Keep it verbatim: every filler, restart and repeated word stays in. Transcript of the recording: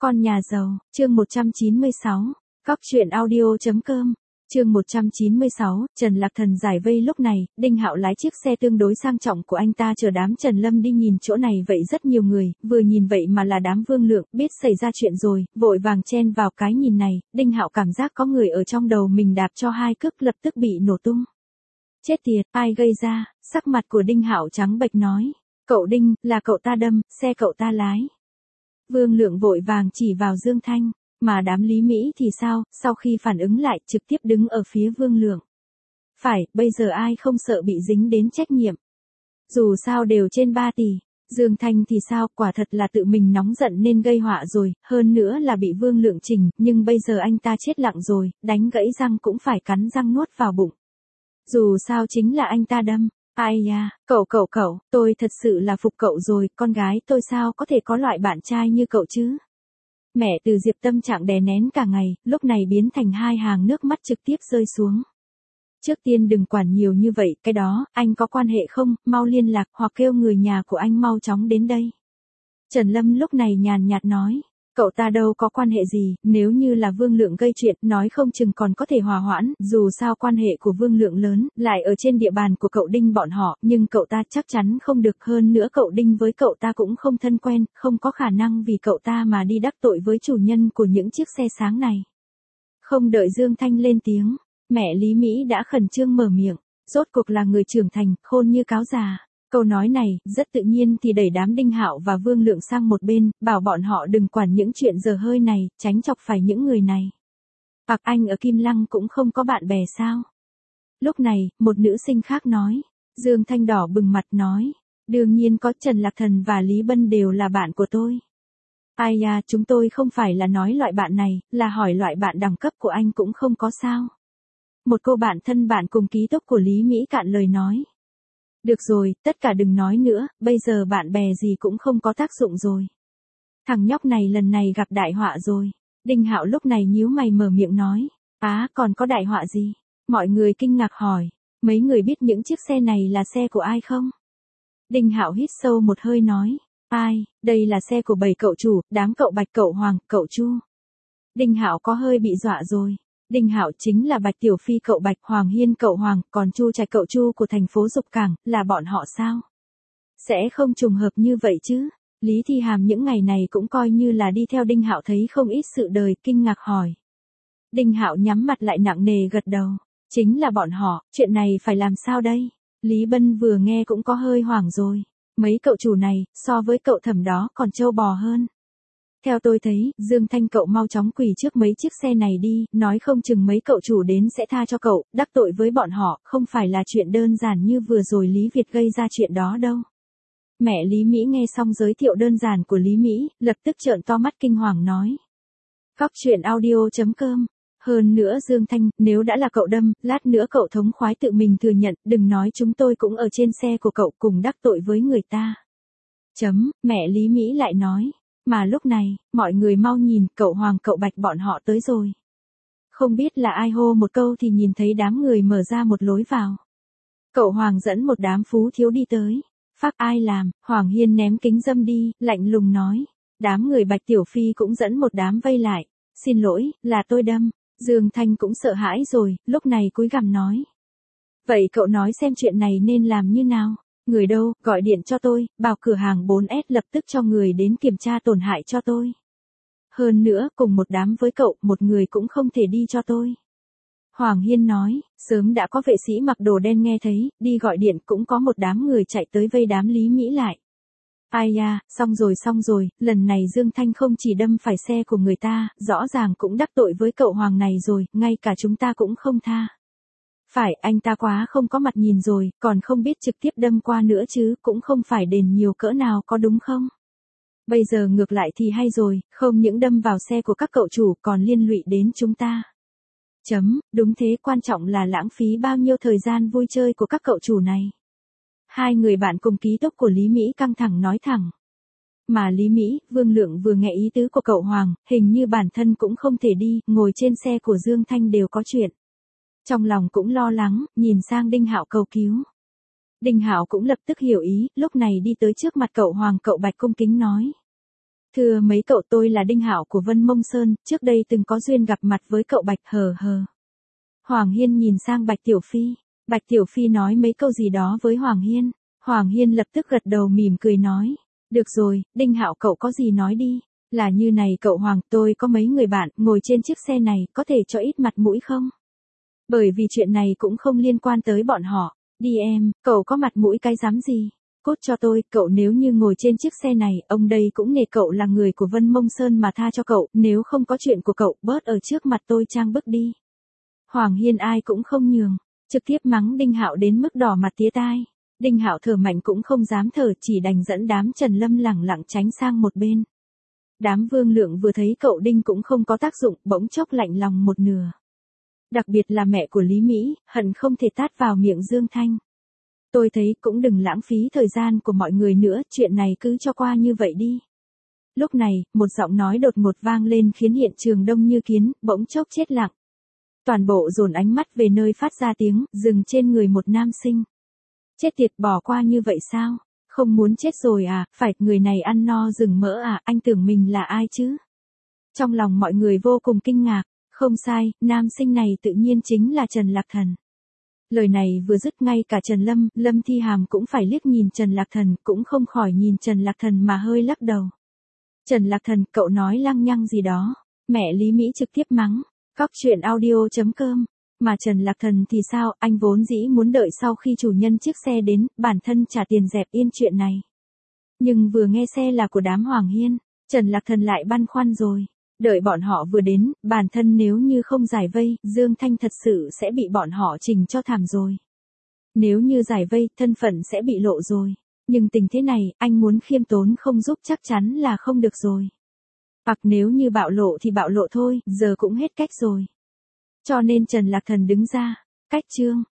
Con nhà giàu, chương một trăm chín mươi sáu, Cóc truyện audio.com, chương một trăm chín mươi sáu, Trần Lạc Thần giải vây. Lúc này, Đinh Hạo lái chiếc xe tương đối sang trọng của anh ta chờ đám Trần Lâm đi nhìn chỗ này vậy rất nhiều người, vừa nhìn vậy mà là đám Vương Lượng, biết xảy ra chuyện rồi, vội vàng chen vào cái nhìn này, Đinh Hạo cảm giác có người ở trong đầu mình đạp cho hai cước lập tức bị nổ tung. Chết tiệt, ai gây ra? Sắc mặt của Đinh Hạo trắng bệch nói, cậu Đinh, là cậu ta đâm, xe cậu ta lái. Vương Lượng vội vàng chỉ vào Dương Thanh, mà đám Lý Mỹ thì sao, sau khi phản ứng lại trực tiếp đứng ở phía Vương Lượng. Phải, bây giờ ai không sợ bị dính đến trách nhiệm. Dù sao đều trên ba tỷ, Dương Thanh thì sao, quả thật là tự mình nóng giận nên gây họa rồi, hơn nữa là bị Vương Lượng chỉnh, nhưng bây giờ anh ta chết lặng rồi, đánh gãy răng cũng phải cắn răng nuốt vào bụng. Dù sao chính là anh ta đâm. Ai da, cậu cậu cậu, tôi thật sự là phục cậu rồi, con gái tôi sao có thể có loại bạn trai như cậu chứ? Mẹ Từ Diệp tâm trạng đè nén cả ngày, lúc này biến thành hai hàng nước mắt trực tiếp rơi xuống. Trước tiên đừng quản nhiều như vậy, cái đó, anh có quan hệ không, mau liên lạc hoặc kêu người nhà của anh mau chóng đến đây. Trần Lâm lúc này nhàn nhạt nói. Cậu ta đâu có quan hệ gì, nếu như là Vương Lượng gây chuyện, nói không chừng còn có thể hòa hoãn, dù sao quan hệ của Vương Lượng lớn, lại ở trên địa bàn của cậu Đinh bọn họ, nhưng cậu ta chắc chắn không được, hơn nữa cậu Đinh với cậu ta cũng không thân quen, không có khả năng vì cậu ta mà đi đắc tội với chủ nhân của những chiếc xe sáng này. Không đợi Dương Thanh lên tiếng, mẹ Lý Mỹ đã khẩn trương mở miệng, rốt cuộc là người trưởng thành, khôn như cáo già. Câu nói này, rất tự nhiên thì đẩy đám Đinh Hạo và Vương Lượng sang một bên, bảo bọn họ đừng quản những chuyện dở hơi này, tránh chọc phải những người này. Hoặc anh ở Kim Lăng cũng không có bạn bè sao? Lúc này, một nữ sinh khác nói. Dương Thanh đỏ bừng mặt nói. Đương nhiên có, Trần Lạc Thần và Lý Bân đều là bạn của tôi. Ai da, chúng tôi không phải là nói loại bạn này, là hỏi loại bạn đẳng cấp của anh cũng không có sao. Một cô bạn thân bạn cùng ký túc của Lý Mỹ cạn lời nói. Được rồi, tất cả đừng nói nữa, bây giờ bạn bè gì cũng không có tác dụng rồi. Thằng nhóc này lần này gặp đại họa rồi. Đinh Hạo lúc này nhíu mày mở miệng nói. Á, còn có đại họa gì? Mọi người kinh ngạc hỏi. Mấy người biết những chiếc xe này là xe của ai không? Đinh Hạo hít sâu một hơi nói. Ai, đây là xe của bảy cậu chủ, đám cậu Bạch cậu Hoàng, cậu Chu. Đinh Hạo có hơi bị dọa rồi. Đinh Hạo chính là Bạch Tiểu Phi cậu Bạch, Hoàng Hiên cậu Hoàng, còn Chu Trạch cậu Chu của thành phố Dục Cảng, là bọn họ sao? Sẽ không trùng hợp như vậy chứ? Lý Thi Hàm những ngày này cũng coi như là đi theo Đinh Hạo thấy không ít sự đời, kinh ngạc hỏi. Đinh Hạo nhắm mặt lại nặng nề gật đầu. Chính là bọn họ, chuyện này phải làm sao đây? Lý Bân vừa nghe cũng có hơi hoảng rồi. Mấy cậu chủ này, so với cậu Thẩm đó còn trâu bò hơn. Theo tôi thấy, Dương Thanh cậu mau chóng quỳ trước mấy chiếc xe này đi, nói không chừng mấy cậu chủ đến sẽ tha cho cậu, đắc tội với bọn họ, không phải là chuyện đơn giản như vừa rồi Lý Việt gây ra chuyện đó đâu. Mẹ Lý Mỹ nghe xong giới thiệu đơn giản của Lý Mỹ, lập tức trợn to mắt kinh hoàng nói. Cóc truyện audio.com. Hơn nữa Dương Thanh, nếu đã là cậu đâm, lát nữa cậu thống khoái tự mình thừa nhận, đừng nói chúng tôi cũng ở trên xe của cậu cùng đắc tội với người ta. Chấm, mẹ Lý Mỹ lại nói. Mà lúc này, mọi người mau nhìn, cậu Hoàng cậu Bạch bọn họ tới rồi. Không biết là ai hô một câu thì nhìn thấy đám người mở ra một lối vào. Cậu Hoàng dẫn một đám phú thiếu đi tới. Phác ai làm, Hoàng Hiên ném kính dâm đi, lạnh lùng nói. Đám người Bạch Tiểu Phi cũng dẫn một đám vây lại. Xin lỗi, là tôi đâm. Dương Thanh cũng sợ hãi rồi, lúc này cúi gằm nói. Vậy cậu nói xem chuyện này nên làm như nào? Người đâu, gọi điện cho tôi, bảo cửa hàng bốn S lập tức cho người đến kiểm tra tổn hại cho tôi. Hơn nữa, cùng một đám với cậu, một người cũng không thể đi cho tôi. Hoàng Hiên nói, sớm đã có vệ sĩ mặc đồ đen nghe thấy, đi gọi điện cũng có một đám người chạy tới vây đám Lý Mỹ lại. Ai da, xong rồi xong rồi, lần này Dương Thanh không chỉ đâm phải xe của người ta, rõ ràng cũng đắc tội với cậu Hoàng này rồi, ngay cả chúng ta cũng không tha. Phải, anh ta quá không có mặt nhìn rồi, còn không biết trực tiếp đâm qua nữa chứ, cũng không phải đền nhiều cỡ nào có đúng không? Bây giờ ngược lại thì hay rồi, không những đâm vào xe của các cậu chủ còn liên lụy đến chúng ta. Chấm, đúng thế, quan trọng là lãng phí bao nhiêu thời gian vui chơi của các cậu chủ này. Hai người bạn cùng ký túc của Lý Mỹ căng thẳng nói thẳng. Mà Lý Mỹ, Vương Lượng vừa nghe ý tứ của cậu Hoàng, hình như bản thân cũng không thể đi, ngồi trên xe của Dương Thanh đều có chuyện. Trong lòng cũng lo lắng, nhìn sang Đinh Hạo cầu cứu. Đinh Hạo cũng lập tức hiểu ý, lúc này đi tới trước mặt cậu Hoàng cậu Bạch cung kính nói. Thưa mấy cậu, tôi là Đinh Hạo của Vân Mông Sơn, trước đây từng có duyên gặp mặt với cậu Bạch hờ hờ. Hoàng Hiên nhìn sang Bạch Tiểu Phi. Bạch Tiểu Phi nói mấy câu gì đó với Hoàng Hiên. Hoàng Hiên lập tức gật đầu mỉm cười nói. Được rồi, Đinh Hạo cậu có gì nói đi. Là như này cậu Hoàng, tôi có mấy người bạn ngồi trên chiếc xe này, có thể cho ít mặt mũi không? Bởi vì chuyện này cũng không liên quan tới bọn họ. Đi em, cậu có mặt mũi cái dám gì? Cốt cho tôi, cậu nếu như ngồi trên chiếc xe này, ông đây cũng nể cậu là người của Vân Mông Sơn mà tha cho cậu, nếu không có chuyện của cậu, bớt ở trước mặt tôi trang bức đi. Hoàng Hiên ai cũng không nhường, trực tiếp mắng Đinh Hạo đến mức đỏ mặt tía tai. Đinh Hạo thở mạnh cũng không dám thở, chỉ đành dẫn đám Trần Lâm lẳng lặng tránh sang một bên. Đám Vương Lượng vừa thấy cậu Đinh cũng không có tác dụng, bỗng chốc lạnh lòng một nửa. Đặc biệt là mẹ của Lý Mỹ, hận không thể tát vào miệng Dương Thanh. Tôi thấy cũng đừng lãng phí thời gian của mọi người nữa, chuyện này cứ cho qua như vậy đi. Lúc này, một giọng nói đột ngột vang lên khiến hiện trường đông như kiến, bỗng chốc chết lặng. Toàn bộ dồn ánh mắt về nơi phát ra tiếng, dừng trên người một nam sinh. Chết tiệt, bỏ qua như vậy sao? Không muốn chết rồi à, phải, người này ăn no rừng mỡ à, anh tưởng mình là ai chứ? Trong lòng mọi người vô cùng kinh ngạc, không sai, nam sinh này tự nhiên chính là Trần Lạc Thần. Lời này vừa dứt ngay cả Trần Lâm, Lâm Thi Hàm cũng phải liếc nhìn Trần Lạc Thần, cũng không khỏi nhìn Trần Lạc Thần mà hơi lắc đầu. Trần Lạc Thần, cậu nói lăng nhăng gì đó? Mẹ Lý Mỹ trực tiếp mắng. Cóc truyện audio chấm com. Mà Trần Lạc Thần thì sao, anh vốn dĩ muốn đợi sau khi chủ nhân chiếc xe đến, bản thân trả tiền dẹp yên chuyện này. Nhưng vừa nghe xe là của đám Hoàng Hiên, Trần Lạc Thần lại băn khoăn rồi. Đợi bọn họ vừa đến, bản thân nếu như không giải vây, Dương Thanh thật sự sẽ bị bọn họ trình cho thảm rồi. Nếu như giải vây, thân phận sẽ bị lộ rồi. Nhưng tình thế này, anh muốn khiêm tốn không giúp chắc chắn là không được rồi. Hoặc nếu như bạo lộ thì bạo lộ thôi, giờ cũng hết cách rồi. Cho nên Trần Lạc Thần đứng ra, cách chương.